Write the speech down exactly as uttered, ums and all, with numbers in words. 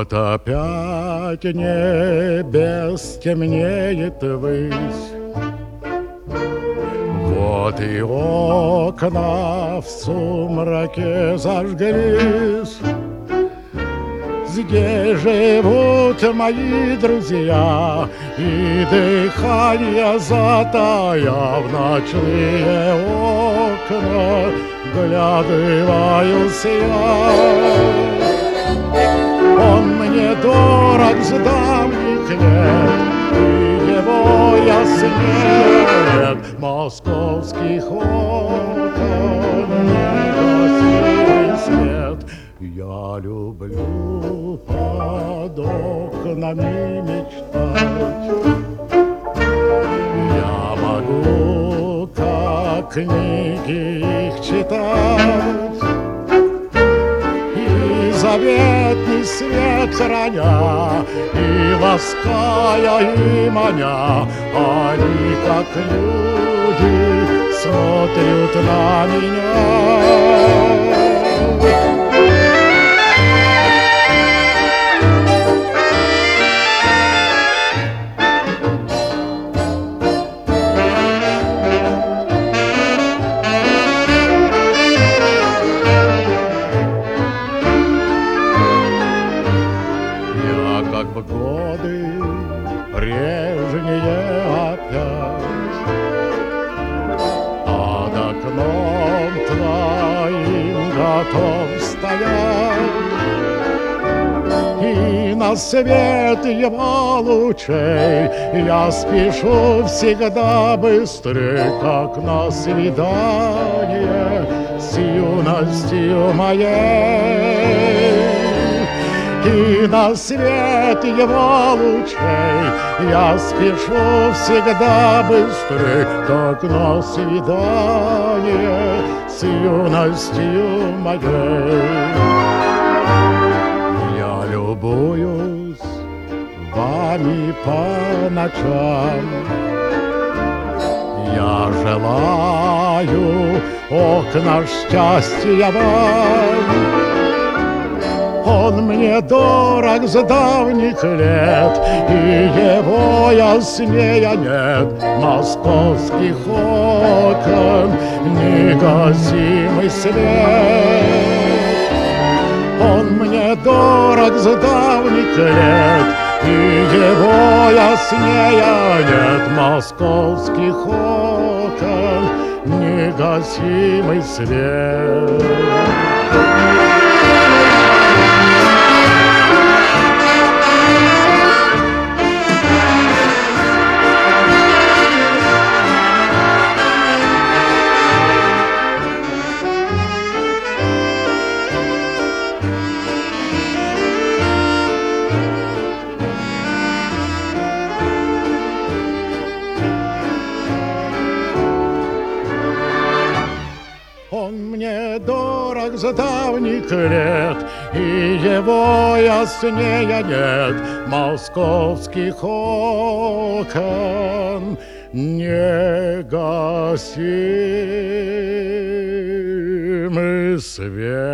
Вот опять небес темнеет ввысь, вот и окна в сумраке зажглись. Здесь живут мои друзья, и дыхание затая в ночные окна глядываюсь я. Он мне дорог с давних лет, и его яснеет московских окон негасимый свет. Я люблю под окнами мечтать, я могу, как книги, их читать, и заветный свет храня, и лаская, и маня, они, как люди, смотрят на меня. Как в годы прежние опять, под окном твоим готов стоять, и на свет его лучей я спешу всегда быстрее, как на свидание с юностью моей. И на свет его лучей я спешу всегда быстрей, как на свидание с юностью моей. Я любуюсь вами по ночам, я желаю окна счастья вам. Он мне дорог с давних лет, и его яснее нет московских окон негасимый свет. Он мне дорог с давних лет, и его яснее нет московских окон негасимый свет. Он мне дорог с давних лет, и его яснее нет московских окон негасимый свет.